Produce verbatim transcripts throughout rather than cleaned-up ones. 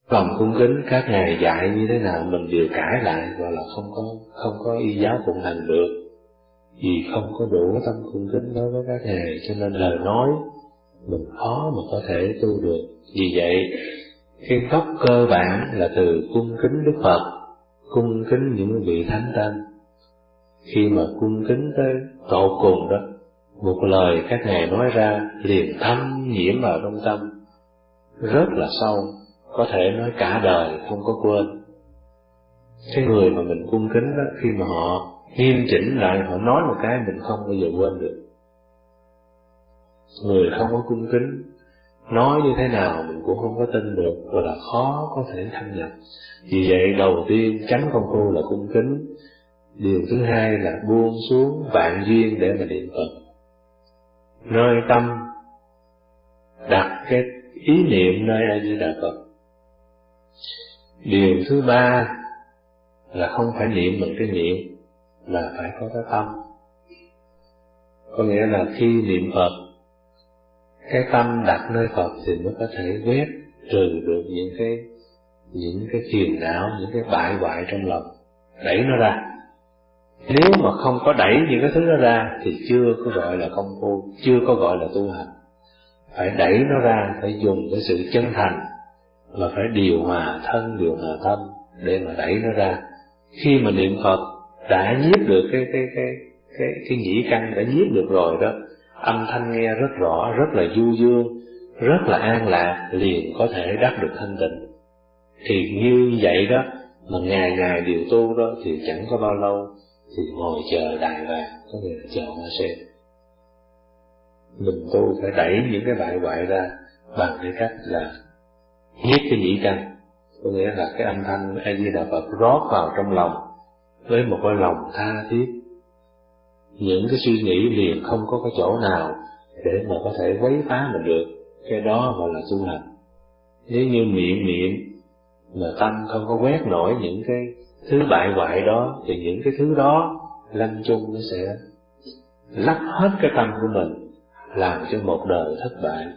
Lòng cung kính các ngài dạy như thế nào mình đều cãi lại, gọi là không có không có y giáo phụng hành được, vì không có đủ tâm cung kính đối với các ngài, cho nên lời nói mình khó mà có thể tu được. Vì vậy cái gốc cơ bản là từ cung kính Đức Phật, cung kính những vị thánh tăng. Khi mà cung kính tới tột cùng đó, một lời các ngài nói ra liền thâm nhiễm vào trong tâm, rất là sâu, có thể nói cả đời không có quên. Cái người mà mình cung kính đó, khi mà họ nghiêm chỉnh lại, họ nói một cái mình không bao giờ quên được. Người không có cung kính, nói như thế nào mình cũng không có tin được, và là khó có thể thâm nhập. Vì vậy đầu tiên chánh công phu là cung kính, điều thứ hai là buông xuống vạn duyên để mà niệm Phật, nơi tâm đặt cái ý niệm nơi A Di Đà Phật. Điều thứ ba là không phải niệm bằng cái miệng, mà phải có cái tâm. Có nghĩa là khi niệm Phật, cái tâm đặt nơi Phật thì mới có thể quét trừ được những cái những cái phiền não, những cái bại hoại trong lòng, đẩy nó ra. Nếu mà không có đẩy những cái thứ đó ra thì chưa có gọi là công phu, chưa có gọi là tu hành. Phải đẩy nó ra, phải dùng cái sự chân thành, mà phải điều hòa thân, điều hòa tâm để mà đẩy nó ra. Khi mà niệm Phật đã nhiếp được cái cái cái cái cái nhĩ căn, đã nhiếp được rồi đó, âm thanh nghe rất rõ, rất là du dương, rất là an lạc, liền có thể đắc được thanh tịnh. Thì như vậy đó, mà ngày ngày điều tu đó thì chẳng có bao lâu thì ngồi chờ đài vàng, có nghĩa là chờ hoa sen. Mình tu phải đẩy những cái bại hoại ra bằng cái cách là nhiếp cái nhĩ căn, có nghĩa là cái âm thanh A Di Đà Phật rót vào trong lòng với một cái lòng tha thiết. Những cái suy nghĩ liền không có cái chỗ nào để mà có thể quấy phá mình được, cái đó gọi là tu hành. Nếu như miệng miệng mà tâm không có quét nổi những cái thứ bại hoại đó, thì những cái thứ đó lâm chung nó sẽ lấp hết cái tâm của mình, làm cho một đời thất bại.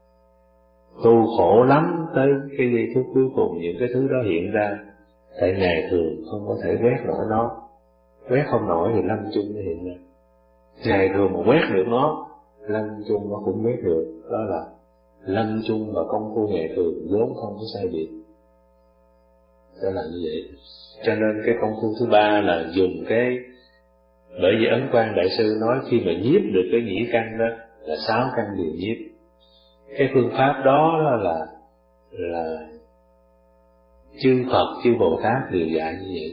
Tu khổ lắm, tới cái giây phút cuối cùng những cái thứ đó hiện ra, tại ngày thường không có thể quét nổi nó, quét không nổi thì lâm chung nó hiện ra. Ngày thường mà quét được nó, lâm chung nó cũng quét được. Đó là lâm chung và công phu ngày thường vốn không có sai biệt. Đó là như vậy. Cho nên cái công phu thứ ba là dùng cái, bởi vì Ấn Quang Đại Sư nói khi mà nhiếp được cái nhĩ căn đó là sáu căn đều nhiếp. Cái phương pháp đó là là chư Phật, chư Bồ Tát đều dạy như vậy.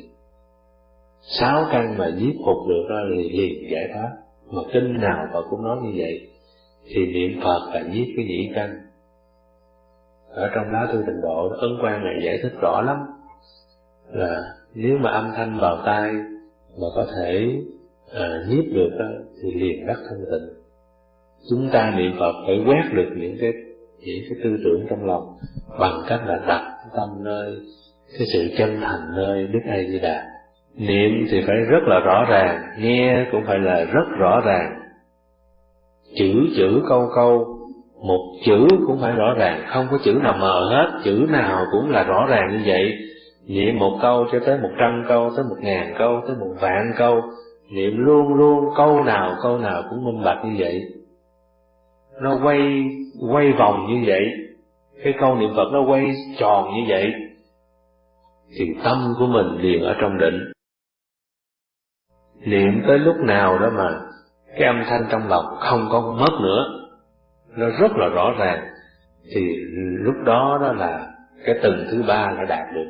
Sáu căn mà nhiếp phục được đó thì liền giải thoát. Mà kinh nào Phật cũng nói như vậy. Thì niệm Phật là nhiếp cái nhĩ căn. Ở trong Lá Thư Tịnh Độ, Ấn Quang này giải thích rõ lắm, là nếu mà âm thanh vào tai mà có thể à, nhiếp được đó, thì liền đắc thanh tịnh. Chúng ta niệm Phật phải quét được những cái những cái tư tưởng trong lòng bằng cách là đặt tâm nơi cái sự chân thành nơi Đức A Di Đà. Niệm thì phải rất là rõ ràng, nghe cũng phải là rất rõ ràng, chữ chữ câu câu, một chữ cũng phải rõ ràng, không có chữ nào mờ hết, chữ nào cũng là rõ ràng như vậy. Niệm một câu cho tới một trăm câu, tới một ngàn câu, tới một vạn câu, niệm luôn luôn câu nào câu nào cũng minh bạch như vậy. Nó quay quay vòng như vậy, cái câu niệm Phật nó quay tròn như vậy, thì tâm của mình liền ở trong định. Niệm tới lúc nào đó mà cái âm thanh trong lòng không có mất nữa, nó rất là rõ ràng, thì lúc đó đó là cái tầng thứ ba đã đạt được.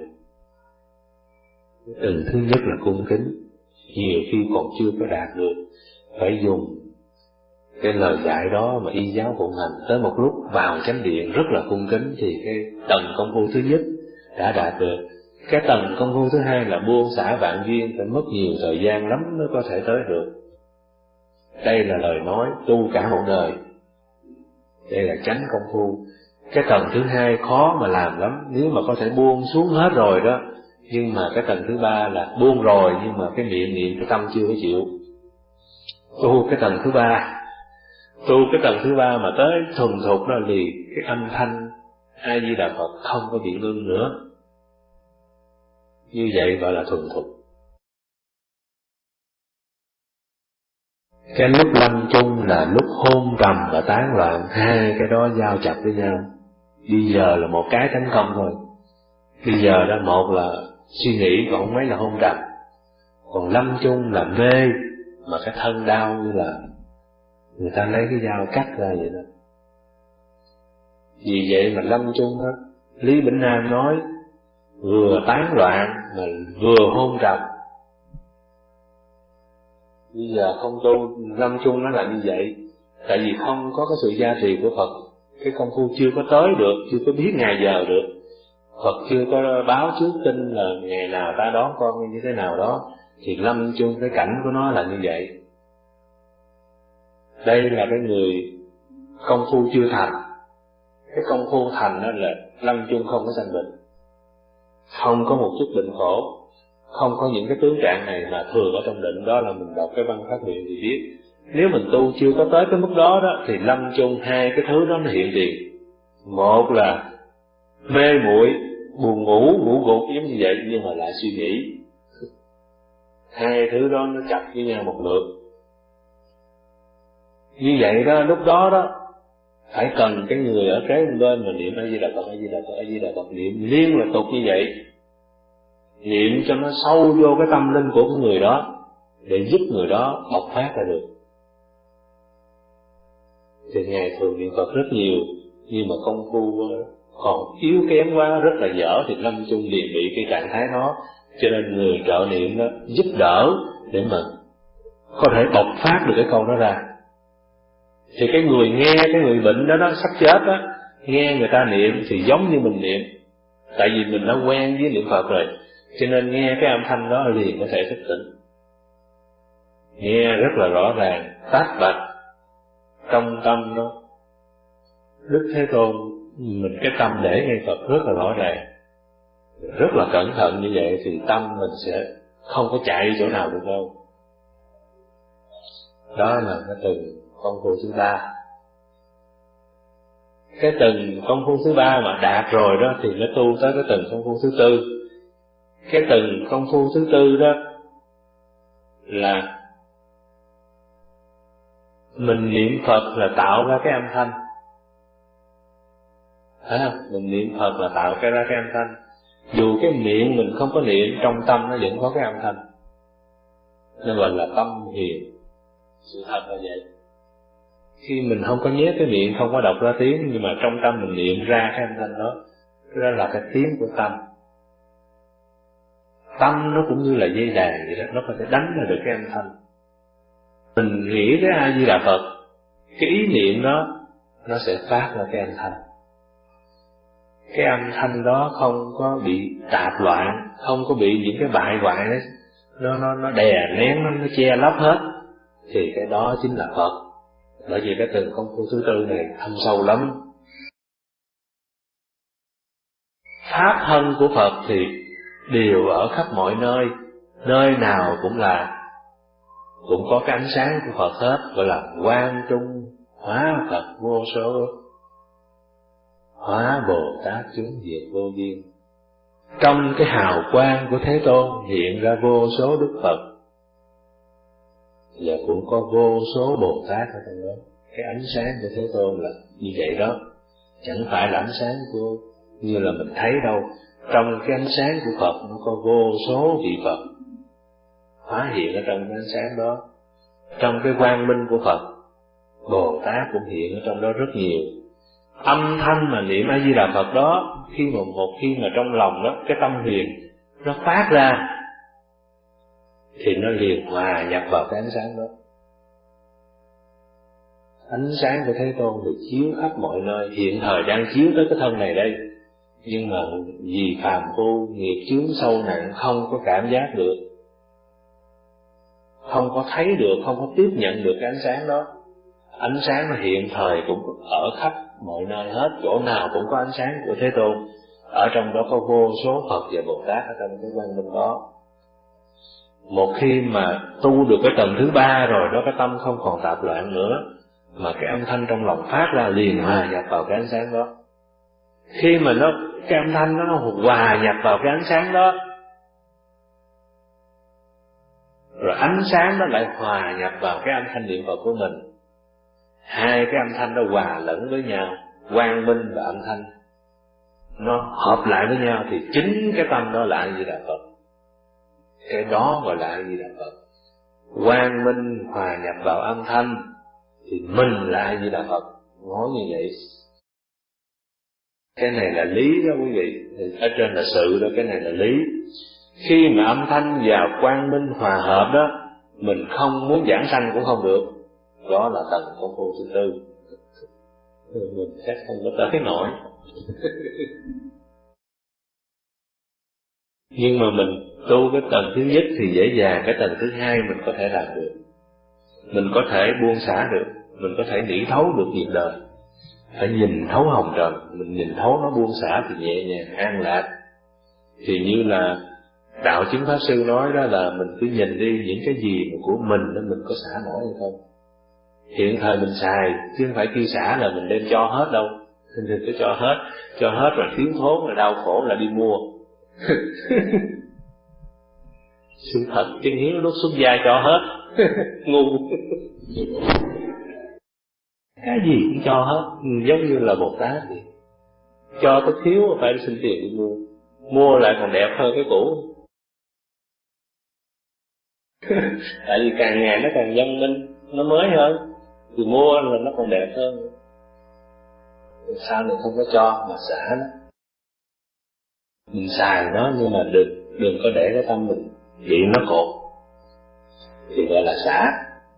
Tầng thứ nhất là cung kính, nhiều khi còn chưa có đạt được, phải dùng cái lời dạy đó mà y giáo phụng hành. Tới một lúc vào chánh điện rất là cung kính thì cái tầng công phu thứ nhất đã đạt được. Cái tầng công phu thứ hai là buông xả vạn duyên, phải mất nhiều thời gian lắm mới có thể tới được. Đây là lời nói tu cả một đời, đây là chánh công phu. Cái tầng thứ hai khó mà làm lắm, nếu mà có thể buông xuống hết rồi đó. Nhưng mà cái tầng thứ ba là buông rồi, nhưng mà cái miệng niệm cái tâm chưa có chịu. Tu cái tầng thứ ba, tu cái tầng thứ ba mà tới thuần thục đó, thì cái âm thanh A Di Đà Phật không có biện ương nữa. Như vậy gọi là thuần thục. Cái lúc lâm chung là lúc hôn trầm và tán loạn, hai cái đó giao chặt với nhau. Bây giờ là một cái tấn công thôi. Bây giờ đó một là suy nghĩ, còn mấy là hôn trầm. Còn lâm chung là mê, mà cái thân đau như là người ta lấy cái dao cắt ra vậy đó. Vì vậy mà lâm chung đó, Lý Bỉnh Nam nói vừa tán loạn mà vừa hôn trầm. Bây giờ không tu lâm chung nó là như vậy, tại vì không có cái sự gia trì của Phật, cái công phu chưa có tới được, chưa có biết ngày giờ được. Phật chưa có báo trước tin là ngày nào ta đón con như thế nào đó, thì lâm chung cái cảnh của nó là như vậy. Đây là cái người công phu chưa thành. Cái công phu thành đó là lâm chung không có sanh bệnh, không có một chút bệnh khổ, không có những cái tướng trạng này mà thường ở trong định. Đó là mình đọc cái văn phát nguyện thì biết. Nếu mình tu chưa có tới cái mức đó đó thì lâm chung hai cái thứ đó nó hiện tiền. Một là mê muội, buồn ngủ, ngủ gục giống như vậy nhưng mà lại suy nghĩ. Hai thứ đó nó chặt với nhau một lượt. Như vậy đó, lúc đó đó phải cần cái người ở kế bên mà niệm A Di Đà Phật, A Di Đà Phật, A Di Đà Phật, niệm liên tục như vậy, niệm cho nó sâu vô cái tâm linh của cái người đó để giúp người đó bộc phát ra được. Thì ngày thường niệm Phật rất nhiều nhưng mà công phu còn yếu kém quá, rất là dở, thì lâm chung liền bị cái trạng thái đó. Cho nên người trợ niệm đó giúp đỡ để mà có thể bộc phát được cái câu đó ra. Thì cái người nghe, cái người bệnh đó đó sắp chết đó, nghe người ta niệm thì giống như mình niệm, tại vì mình đã quen với niệm Phật rồi, cho nên nghe cái âm thanh đó liền có thể thức tỉnh, nghe rất là rõ ràng, tách bạch. Trong tâm đó Đức Thế Tôn mình cái tâm để nghe Phật rất là rõ ràng, rất là cẩn thận, như vậy thì tâm mình sẽ không có chạy chỗ nào được đâu. Đó là cái từng công phu thứ ba. Cái từng công phu thứ ba mà đạt rồi đó thì nó tu tới cái từng công phu thứ tư. Cái từng công phu thứ tư đó là mình niệm Phật là tạo ra cái âm thanh. Thấy không? Mình niệm Phật là tạo ra cái âm thanh. Dù cái miệng mình không có niệm, trong tâm nó vẫn có cái âm thanh. Nó gọi là tâm hiền. Sự thật là vậy. Khi mình không có nhét cái miệng, không có đọc ra tiếng, nhưng mà trong tâm mình niệm ra cái âm thanh đó, đó là cái tiếng của tâm. Tâm nó cũng như là dây đàn vậy đó, nó có thể đánh ra được cái âm thanh. Mình nghĩ tới A Di Đà Phật, cái ý niệm đó nó sẽ phát ra cái âm thanh. Cái âm thanh đó không có bị tạp loạn, không có bị những cái bại hoại đó, nó nó nó đè nén, nó, nó che lấp hết, thì cái đó chính là Phật. Bởi vì cái từng công phu thứ tư này thâm sâu lắm. Pháp thân của Phật thì đều ở khắp mọi nơi, nơi nào cũng là cũng có cái ánh sáng của Phật hết, gọi là quang trung hóa Phật vô số, hóa Bồ Tát chướng diệt vô biên. Trong cái hào quang của Thế Tôn hiện ra vô số Đức Phật, và cũng có vô số Bồ Tát ở trong đó. Cái ánh sáng của Thế Tôn là như vậy đó, chẳng phải là ánh sáng của như là mình thấy đâu. Trong cái ánh sáng của Phật nó có vô số vị Phật hóa hiện ở trong cái ánh sáng đó. Trong cái quang minh của Phật, Bồ Tát cũng hiện ở trong đó rất nhiều. Âm thanh mà niệm A Di Đà Phật đó, khi mà một khi mà trong lòng đó cái tâm hiền nó phát ra thì nó liền hòa nhập vào cái ánh sáng đó. Ánh sáng của Thế Tôn được chiếu khắp mọi nơi, hiện thời đang chiếu tới cái thân này đây, nhưng mà vì phàm phu nghiệp chướng sâu nặng không có cảm giác được, không có thấy được, không có tiếp nhận được cái ánh sáng đó. Ánh sáng nó hiện thời cũng ở khắp mọi nơi hết, chỗ nào cũng có ánh sáng của Thế Tôn. Ở trong đó có vô số Phật và Bồ Tát ở trong cái quang minh đó. Một khi mà tu được cái tầng thứ ba rồi đó, cái tâm không còn tạp loạn nữa, mà cái âm thanh trong lòng phát ra liền hòa nhập vào cái ánh sáng đó. Khi mà nó cái âm thanh đó, nó hòa nhập vào cái ánh sáng đó, rồi ánh sáng đó lại hòa nhập vào cái âm thanh niệm Phật của mình, hai cái âm thanh đó hòa lẫn với nhau, quang minh và âm thanh nó hợp lại với nhau, thì chính cái tâm đó là A Di Đà Phật. Cái đó gọi là A Di Đà Phật. Quang minh hòa nhập vào âm thanh thì mình là A Di Đà Phật. Nói như vậy, cái này là lý đó quý vị. Ở trên là sự đó, cái này là lý. Khi mà âm thanh và quang minh hòa hợp đó, mình không muốn giảng sanh cũng không được. Đó là tầng công phu thứ tư. Mình chắc không có tới nổi. Nhưng mà mình tu cái tầng thứ nhất thì dễ dàng, cái tầng thứ hai mình có thể làm được. Mình có thể buông xả được, mình có thể nghĩ thấu được việc đời. Phải nhìn thấu hồng trần, mình nhìn thấu nó buông xả thì nhẹ nhàng, an lạc. Thì như là Đạo Chứng Pháp Sư nói đó, là mình cứ nhìn đi những cái gì mà của mình đó mình có xả nổi hay không. Hiện thời mình xài, chứ không phải kêu xả là mình đem cho hết đâu. Mình cứ cho hết, cho hết rồi thiếu thốn, rồi đau khổ là đi mua. Sự thật chân hiếu lúc xuất gia cho hết. Ngu. Cái gì cũng cho hết, giống như là Bồ Tát vậy. Cho có thiếu phải xin tiền đi mua, mua lại còn đẹp hơn cái cũ. Tại vì càng ngày nó càng văn minh, nó mới hơn, thì mua là nó còn đẹp hơn. Sao này không có cho mà xả nó. Mình xài nó nhưng mà đừng, đừng có để cái tâm mình bị nó cột, thì gọi là xả.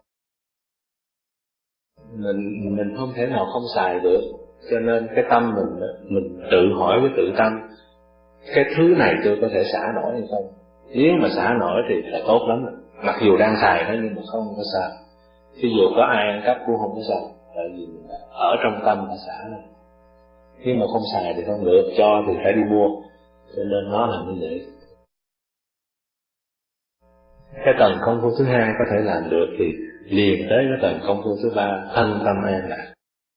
Mình, mình không thể nào không xài được. Cho nên cái tâm mình, mình tự hỏi với tự tâm, cái thứ này tôi có thể xả nổi hay không? Nếu mà xả nổi thì là tốt lắm rồi. Mặc dù đang xài nó nhưng mà không có sao. Ví dụ có ai ăn cắp cũng không có sao, tại vì ở trong tâm là xả này. Nếu mà không xài thì không được, cho thì phải đi mua. Cho nên nó là như vậy. Cái tầng công phu thứ hai có thể làm được thì liền tới cái tầng công phu thứ ba, thân tâm an lạc.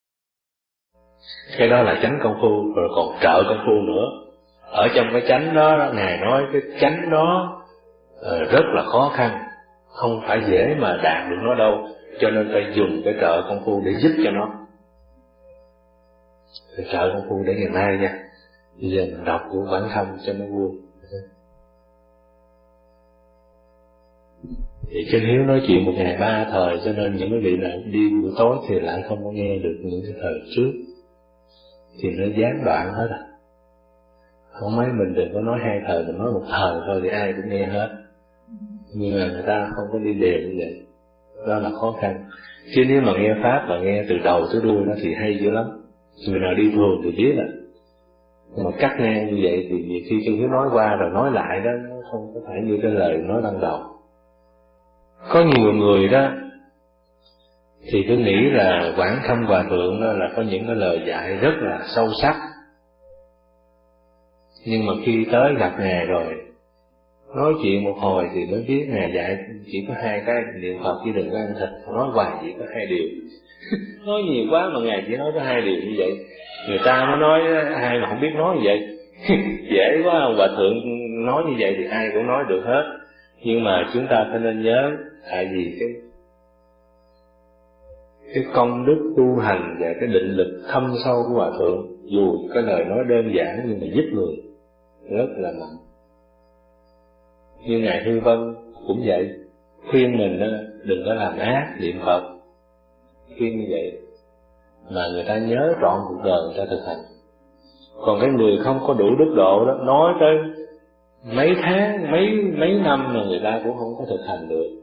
Cái đó là chánh công phu, rồi còn trợ công phu nữa. Ở trong cái chánh đó, Ngài nói cái chánh đó uh, rất là khó khăn, không phải dễ mà đạt được nó đâu. Cho nên phải dùng cái trợ công phu để giúp cho nó. Phải trợ công phu để ngày mai nha. Bây giờ mình đọc của bản thân cho nó vui. Thì Chân Hiếu nói chuyện một ngày ba thời, cho nên những cái vị nào đi buổi tối thì lại không có nghe được những cái thời trước, thì nó gián đoạn hết à. Không mấy mình đừng có nói hai thời, mình nói một thời thôi thì ai cũng nghe hết. Nhưng mà người ta không có đi đều như vậy, đó là khó khăn. Chứ nếu mà nghe Pháp và nghe từ đầu tới đuôi nó thì hay dữ lắm. Người nào đi thường thì biết à. Nhưng mà cắt ngang như vậy thì nhiều khi Chân Hiếu nói qua rồi nói lại đó, nó không có phải như cái lời nói ban đầu. Có nhiều người đó thì cứ nghĩ là Quảng Khâm Hòa Thượng đó là có những cái lời dạy rất là sâu sắc. Nhưng mà khi tới gặp Ngài rồi, nói chuyện một hồi thì mới biết Ngài dạy chỉ có hai cái: niệm Phật chứ đừng có ăn thịt. Nói hoài chỉ có hai điều. Nói nhiều quá mà Ngài chỉ nói có hai điều như vậy. Người ta mới nói ai mà không biết nói như vậy. Dễ quá, ông Hòa Thượng nói như vậy thì ai cũng nói được hết. Nhưng mà chúng ta phải nên nhớ, tại vì cái cái công đức tu hành và cái định lực thâm sâu của Hòa Thượng, dù cái lời nói đơn giản nhưng mà giúp người rất là mạnh. Như Ngài Hư Vân cũng vậy, khuyên mình đừng có làm ác, niệm Phật, khuyên như vậy mà người ta nhớ trọn cuộc đời người ta thực hành. Còn cái người không có đủ đức độ đó, nói tới mấy tháng, mấy mấy năm mà người ta cũng không có thực hành được,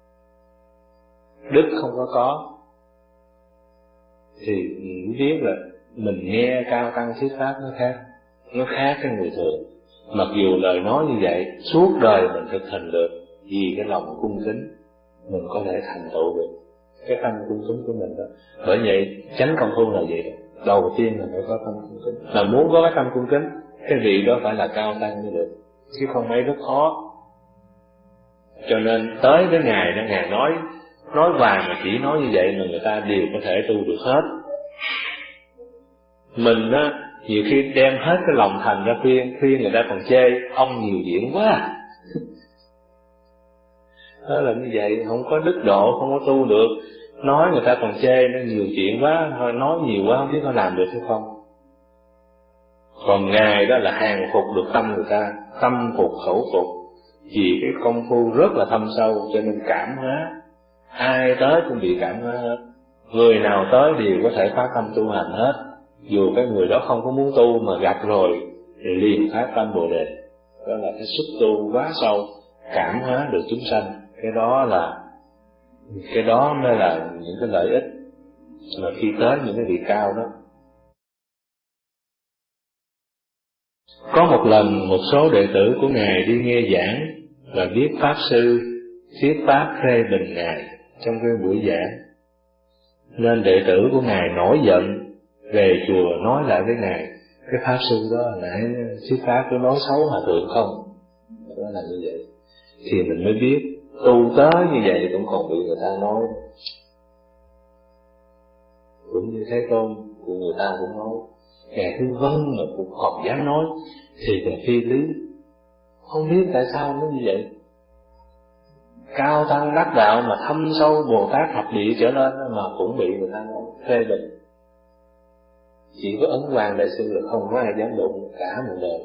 đức không có có, thì mình biết là mình nghe cao tăng thuyết pháp nó khác, nó khác cái người thường. Mặc dù lời nói như vậy suốt đời mình thực hành được, vì cái lòng cung kính mình có thể thành tựu được cái tâm cung kính của mình đó. Bởi vậy chánh công phu là gì? Đầu tiên là phải có tâm cung kính. Là muốn có cái tâm cung kính, cái vị đó phải là cao tăng mới được, chứ không mấy rất khó. Cho nên tới với Ngài đó, Ngài nói nói hoài mà chỉ nói như vậy mà người ta đều có thể tu được hết. Mình á Nhiều khi đem hết cái lòng thành ra khuyên, khuyên người ta còn chê ông nhiều chuyện quá. Đó là như vậy, không có đức độ, không có tu được. Nói người ta còn chê nó nhiều chuyện quá, thôi nói nhiều quá không biết có làm được hay không. Còn Ngài đó là hàng phục được tâm người ta, tâm phục khẩu phục. Vì cái công phu rất là thâm sâu cho nên cảm hóa. Ai tới cũng bị cảm hóa hết. Người nào tới đều có thể phát tâm tu hành hết. Dù cái người đó không có muốn tu mà gặp rồi thì liền phát tâm Bồ Đề. Đó là cái sức tu quá sâu, cảm hóa được chúng sanh. Cái đó là Cái đó mới là những cái lợi ích mà khi tới những cái vị cao đó. Có một lần một số đệ tử của Ngài đi nghe giảng và biết Pháp Sư thuyết Pháp phê bình Ngài trong cái buổi giảng, nên đệ tử của Ngài nổi giận về chùa nói lại với Ngài, cái Pháp Sư đó nãy thuyết Pháp có nói xấu Hòa Thượng không? Đó là như vậy. Thì mình mới biết tu tới như vậy cũng còn bị người ta nói. Cũng như Thế Tôn của người ta cũng nói, Ngài Hư Vân mà cũng không dám nói thì là phi lý. Không biết tại sao nó như vậy. Cao tăng đắc đạo mà thâm sâu Bồ Tát thập địa trở lên mà cũng bị người ta nói phê bình. Chỉ có Ấn Quang Đại Sư là không có ai dám đụng cả một đời.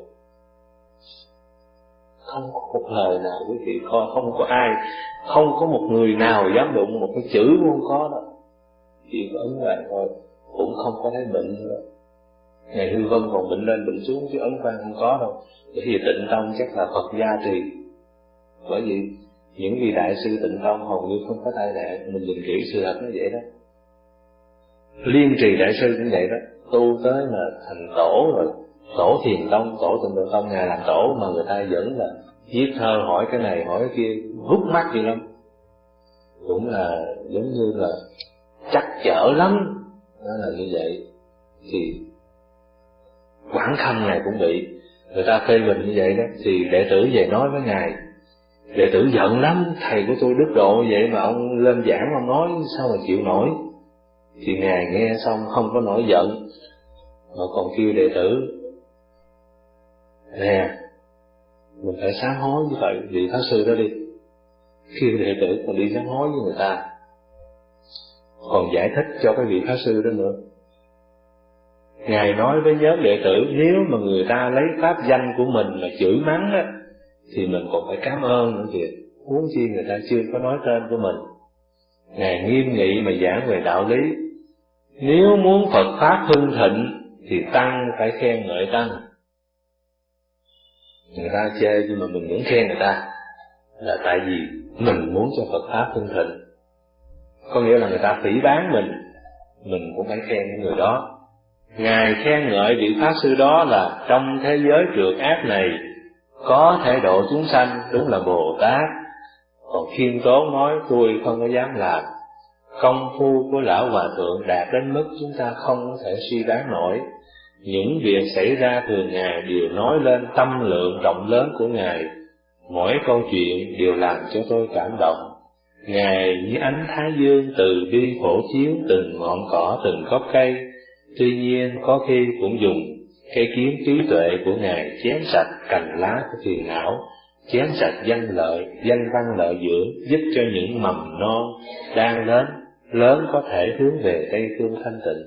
Không có một lời nào quý vị coi, không có ai, không có một người nào dám đụng một cái chữ cũng không có đâu. Chỉ có Ấn Quang thôi, cũng không có thấy bệnh nữa. Ngài Hư Vân còn bệnh lên bệnh xuống chứ Ấn Quang không có đâu. Bởi vì Tịnh Tông chắc là Phật gia trì. Bởi vì những vị đại sư Tịnh Tông hầu như không có tai nạn, mình nhìn kỹ sự thật nó vậy đó. Liên Trì Đại Sư cũng vậy đó, tu tới mà thành tổ rồi, tổ Thiền Tông, tổ Tịnh Độ Tông, Ngài làm tổ mà người ta vẫn là viết thơ hỏi cái này hỏi cái kia, hút mắt vậy lắm. Cũng là giống như là chắc chở lắm, đó là như vậy. Thì Quảng Khâm Ngài cũng bị người ta phê bình như vậy đó, thì đệ tử về nói với Ngài, đệ tử giận lắm, thầy của tôi đức độ vậy mà ông lên giảng ông nói sao mà chịu nổi. Thì Ngài nghe xong không có nổi giận, mà còn kêu đệ tử, nè, mình phải sám hối như vậy, vị Pháp Sư đó đi. Kêu đệ tử còn đi sám hối với người ta, còn giải thích cho cái vị Pháp Sư đó nữa. Ngài nói với nhóm đệ tử, nếu mà người ta lấy pháp danh của mình mà chửi mắng á, thì mình còn phải cảm ơn nữa kìa, huống chi người ta chưa có nói tên của mình. Ngài nghiêm nghị mà giảng về đạo lý, nếu muốn Phật Pháp hưng thịnh thì Tăng phải khen ngợi Tăng. Người ta chê nhưng mà mình vẫn khen người ta, là tại vì mình muốn cho Phật Pháp hưng thịnh. Có nghĩa là người ta phỉ báng mình, mình cũng phải khen những người đó. Ngài khen ngợi vị Pháp Sư đó là trong thế giới trượt ác này có thể độ chúng sanh, đúng là Bồ Tát. Còn khiêm tốn nói tôi không có dám làm. Công phu của Lão Hòa Thượng đạt đến mức chúng ta không có thể suy đoán nổi. Những việc xảy ra thường ngày đều nói lên tâm lượng rộng lớn của Ngài. Mỗi câu chuyện đều làm cho tôi cảm động. Ngài như ánh thái dương từ bi phổ chiếu từng ngọn cỏ từng gốc cây. Tuy nhiên có khi cũng dùng cây kiếm trí tuệ của Ngài chém sạch cành lá của phiền não, chém sạch danh lợi, danh văn lợi dưỡng, giúp cho những mầm non đang lớn, lớn có thể hướng về Tây Phương thanh tịnh.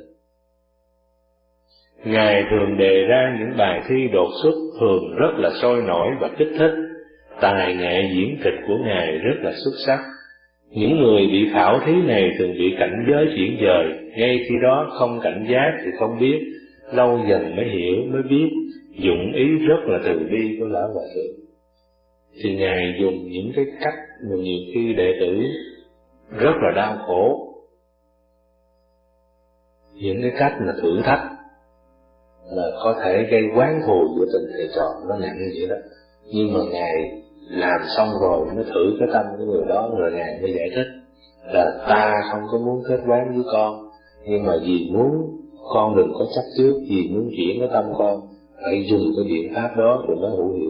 Ngài thường đề ra những bài thi đột xuất thường rất là sôi nổi và kích thích. Tài nghệ diễn kịch của Ngài rất là xuất sắc. Những người bị khảo thí này thường bị cảnh giới chuyển dời, ngay khi đó không cảnh giác thì không biết, lâu dần mới hiểu, mới biết, dụng ý rất là từ bi của Lão Hòa Thượng. Thì Ngài dùng những cái cách mà nhiều khi đệ tử rất là đau khổ, những cái cách mà thử thách là có thể gây oán thù giữa tình thầy trò, nó nặng như vậy đó. Nhưng mà Ngài làm xong rồi mới thử cái tâm của người đó, rồi Ngài mới giải thích là ta không có muốn kết oán với con, nhưng mà vì muốn con đừng có chấp trước, vì muốn chuyển cái tâm con, phải dùng cái biện pháp đó rồi nó hữu hiệu.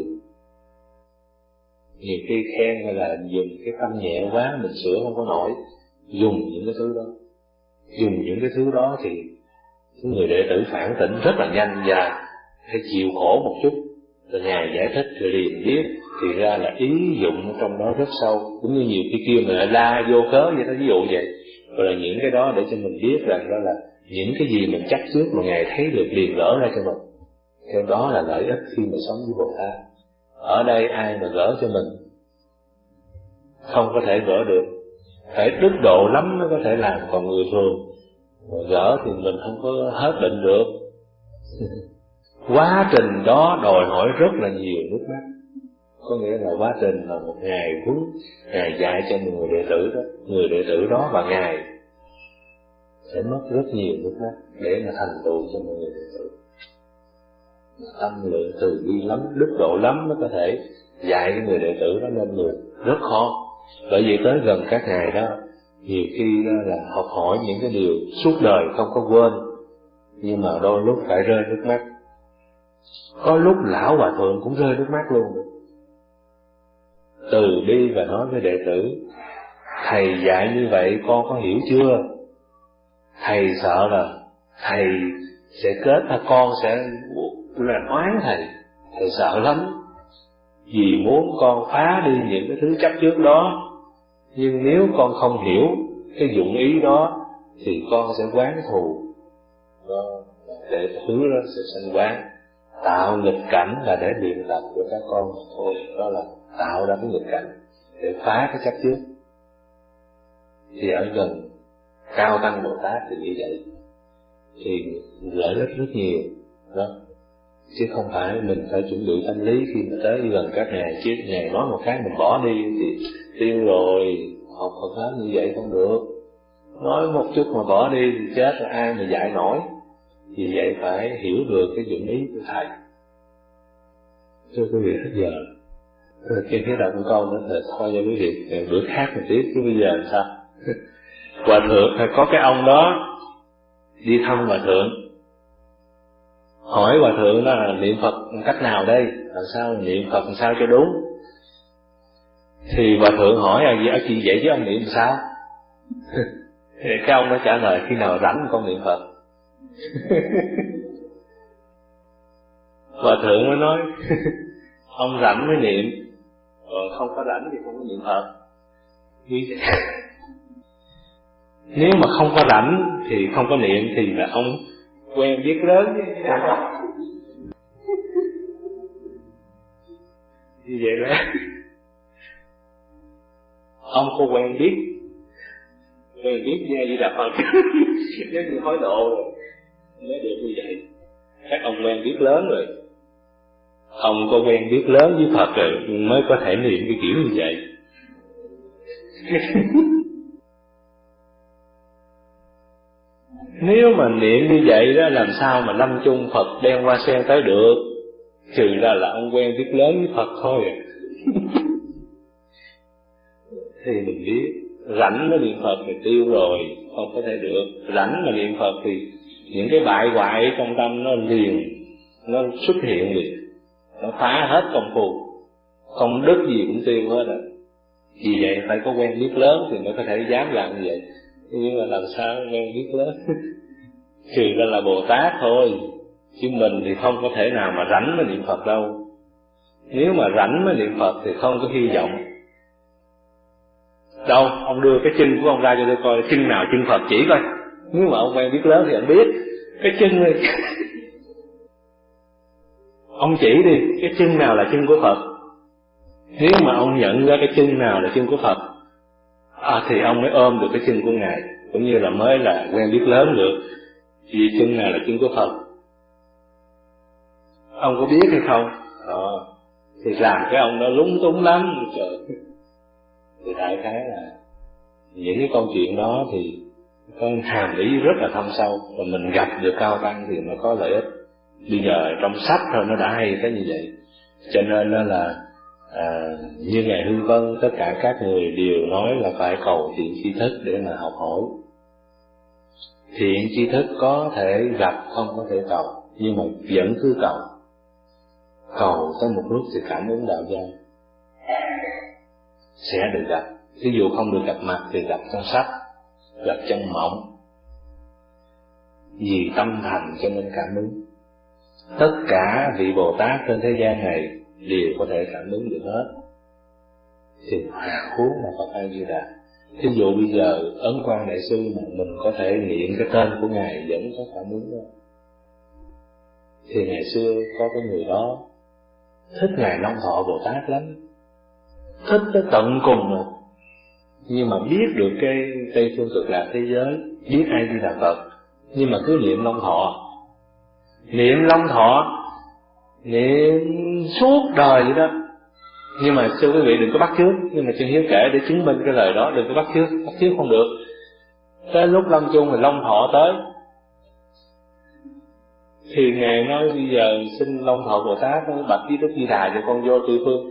Nhiều khi khen hay là dùng cái tâm nhẹ quá mình sửa không có nổi, dùng những cái thứ đó, dùng những cái thứ đó thì Người đệ tử phản tỉnh rất là nhanh và phải chịu khổ một chút, rồi Ngài giải thích rồi liền biết, thì ra là ý dụng trong đó rất sâu. Cũng như nhiều khi kia mình lại la vô cớ vậy đó, ví dụ vậy. Rồi là những cái đó để cho mình biết rằng đó là những cái gì mình chắc trước mà Ngài thấy được liền gỡ ra cho mình. Theo đó là lợi ích khi mà sống với Bồ Tát. Ở đây ai mà gỡ cho mình? Không có thể gỡ được. Phải đức độ lắm mới có thể làm, còn người thường mà gỡ thì mình không có hết bệnh được. Quá trình đó đòi hỏi rất là nhiều nước mắt. Có nghĩa là quá trình là một ngày huấn, Ngài dạy cho người đệ tử đó, người đệ tử đó và Ngài sẽ mất rất nhiều nước mắt để mà thành tựu cho mọi người đệ tử. Tâm lượng từ bi lắm, đức độ lắm mới có thể dạy cái người đệ tử đó nên người rất khó. Bởi vì tới gần các ngài đó, nhiều khi đó là học hỏi những cái điều suốt đời không có quên, nhưng mà đôi lúc phải rơi nước mắt. Có lúc lão hòa thượng cũng rơi nước mắt luôn. Từ bi và nói với đệ tử, thầy dạy như vậy con có hiểu chưa? Thầy sợ là thầy sẽ kết là con sẽ là oán thầy, thầy sợ lắm, vì muốn con phá đi những cái thứ chấp trước đó. Nhưng nếu con không hiểu cái dụng ý đó thì con sẽ oán thù. Đệ tử đó sẽ sanh oán. Tạo nghịch cảnh là để luyện tập của các con thôi. Đó là tạo ra cái nghịch cảnh để phá cái chấp trước. Thì ở gần Cao Tăng Bồ Tát thì như vậy, thì lợi ích rất nhiều đó. Chứ không phải mình phải chuẩn bị tâm lý khi mà tới gần các ngài. Chứ ngài nói một cái mình bỏ đi thì tiêu rồi. Học Phật pháp như vậy không được. Nói một chút mà bỏ đi thì chết rồi, ai mà dạy nổi. Vì vậy phải hiểu được cái dụng ý của thầy. Thưa quý vị, hết giờ rồi, trên cái đầu câu nữa thì thôi cho quý vị bữa khác một tí. Chứ bây giờ làm sao? Hòa thượng hay có cái ông đó đi thăm hòa thượng, hỏi hòa thượng đó là niệm Phật cách nào đây, làm sao niệm Phật làm sao cho đúng. Thì hòa thượng hỏi là gì ở chị vậy chứ ông niệm sao? Thì cái ông đó trả lời khi nào rảnh con niệm Phật. Hòa thượng mới nói ông rảnh mới niệm, còn không có rảnh thì không có niệm Phật. Nếu mà không có rảnh thì không có niệm thì là ông quen biết lớn như vậy đó. Ông có quen biết quen biết nghe Di Đà Phật nếu như hối độ rồi mới được như vậy. Các ông quen biết lớn rồi, ông có quen biết lớn với Phật rồi mới có thể niệm cái kiểu như vậy. Nếu mà niệm như vậy đó làm sao mà lâm chung Phật đem hoa sen tới được, trừ ra là ông quen biết lớn với Phật thôi. Thì mình biết rảnh nó niệm Phật thì tiêu rồi, không có thể được. Rảnh mà niệm Phật thì những cái bại hoại trong tâm nó liền, nó xuất hiện liền, nó phá hết công phu, không đức gì cũng tiêu hết rồi. Vì vậy phải có quen biết lớn thì mới có thể dám làm như vậy. Nhưng mà làm sao quen biết lớn trừ ra là Bồ Tát thôi, chứ mình thì không có thể nào mà rảnh mà niệm Phật đâu. Nếu mà rảnh mới niệm Phật thì không có hy vọng. Đâu, ông đưa cái chân của ông ra cho tôi coi, chân nào chân Phật chỉ coi. Nếu mà ông quen biết lớn thì ông biết cái chân này. Ông chỉ đi, cái chân nào là chân của Phật. Nếu mà ông nhận ra cái chân nào là chân của Phật, à, thì ông mới ôm được cái chân của Ngài, cũng như là mới là quen biết lớn được. Vì chân nào là chân của Phật. Ông có biết hay không? Ờ, thì làm cái ông đó lúng túng lắm. Trời. Thì đại khái là những cái câu chuyện đó thì có hàm ý rất là thâm sâu, và mình gặp được Cao Tăng thì nó có lợi ích. Bây giờ trong sách thôi nó đã hay tới như vậy. Cho nên đó là à, như Ngài Hư Vân, tất cả các người đều nói là phải cầu thiện tri thức để mà học hỏi. Thiện tri thức có thể gặp, không có thể cầu, nhưng mà vẫn cứ cầu. Cầu tới một lúc thì cảm ứng đạo gia sẽ được gặp. Ví dụ không được gặp mặt thì gặp trong sách, gặp trong mộng. vì tâm thành cho nên cảm ứng. Tất cả vị Bồ Tát trên thế gian này đều có thể cảm ứng được hết. Thì hà huống mà Phật A Di Đà. Thí dụ bây giờ Ấn Quang Đại Sư mà mình có thể niệm cái tên của Ngài vẫn có cảm ứng đó. Thì ngày xưa có cái người đó thích Ngài Long Thọ Bồ Tát lắm, thích tới tận cùng rồi, nhưng mà biết được cái Tây Phương Cực Lạc thế giới, biết A Di Đà Phật, nhưng mà cứ niệm Long Thọ, niệm Long Thọ, niệm suốt đời vậy đó. Nhưng mà sư quý vị đừng có bắt chước, nhưng mà Chân Hiếu kể để chứng minh cái lời đó, đừng có bắt chước, bắt chước không được. Tới lúc lâm chung thì Long Thọ tới, thì Ngài nói bây giờ xin Long Thọ Bồ Tát nói bạch với Đức Di Đà cho con vô Tây Phương.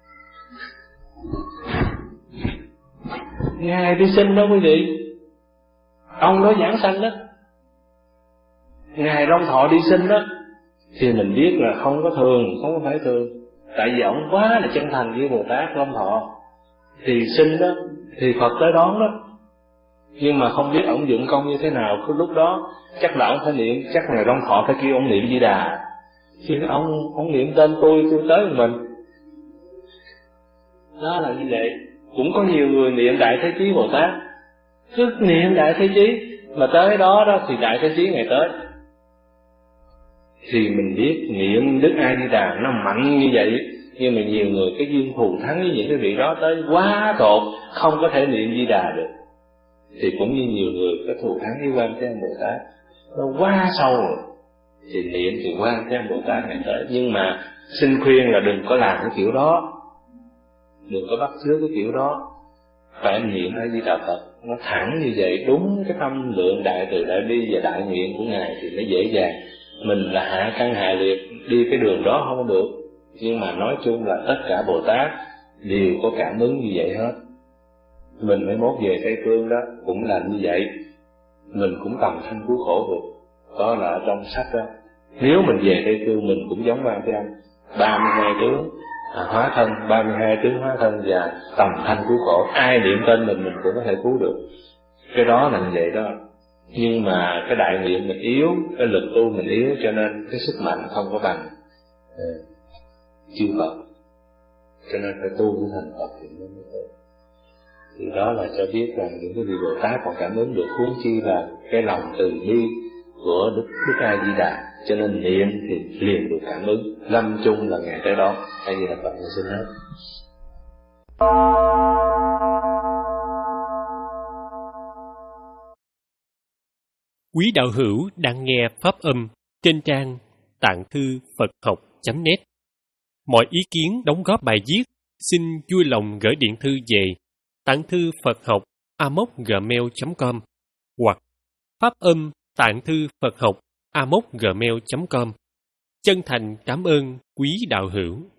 Ngài đi xin đó quý vị, ông đó giảng sanh đó, Ngài Long Thọ đi xin đó, thì mình biết là không có thường, không có phải thường. Tại vì ông quá là chân thành với Bồ Tát Long Thọ, thì xin đó, thì Phật tới đón đó. Nhưng mà không biết ông dụng công như thế nào, cái lúc đó chắc là ông phải niệm, chắc là Long Thọ phải kêu ông niệm Di Đà, chứ ông ông niệm tên tôi, tôi tới một mình. Đó là như vậy. Cũng có nhiều người niệm Đại Thế Chí Bồ Tát, cứ niệm Đại Thế Chí, mà tới đó đó thì Đại Thế Chí Ngài tới. Thì mình biết niệm Đức A Di Đà nó mạnh như vậy, nhưng mà nhiều người cái duyên thù thắng với những cái vị đó tới quá tột, không có thể niệm Di Đà được. Thì cũng như nhiều người có thù thắng với Quan Thế Âm Bồ Tát, nó quá sâu rồi, thì niệm thì Quan Thế Âm Bồ Tát Ngài tới. Nhưng mà xin khuyên là đừng có làm cái kiểu đó, đừng có bắt chước cái kiểu đó, phải niệm A Di Đà Phật nó thẳng như vậy, đúng cái tâm lượng đại từ đại bi và đại nguyện của Ngài thì nó dễ dàng. Mình là hạ căn hạ liệt, đi cái đường đó không được, nhưng mà nói chung là tất cả Bồ Tát đều có cảm ứng như vậy hết. Mình mới mốt về Tây Phương đó cũng là như vậy, mình cũng tầm sanh cứu khổ được. Đó là ở trong sách đó. Nếu mình về Tây Phương mình cũng giống Quan Thế Âm, ba mươi hai tướng à, hóa thân, ba mươi hai tướng hóa thân và tầm sanh cứu khổ. Ai niệm tên mình mình cũng có thể cứu được. Cái đó là như vậy đó. Nhưng mà cái đại nguyện mình yếu, cái lực tu mình yếu, cho nên cái sức mạnh không có bằng ừ, chư Phật. Cho nên phải tu với thành Phật thì mới tốt. Thì đó là cho biết rằng những cái vị Bồ Tát còn cảm ứng được, huống chi là cái lòng từ bi của Đức Đức A Di Đà. Cho nên niệm thì liền được cảm ứng, lâm chung là Ngài tới đó. A Di Đà Phật xin hết. Quý đạo hữu đang nghe pháp âm trên trang tạng thư Phật học chấm net. Mọi ý kiến đóng góp bài viết xin vui lòng gửi điện thư về tạng thư Phật học a mốc gmail chấm com hoặc pháp âm tạng thư Phật học a mốc gmail chấm com. Chân thành cảm ơn quý đạo hữu.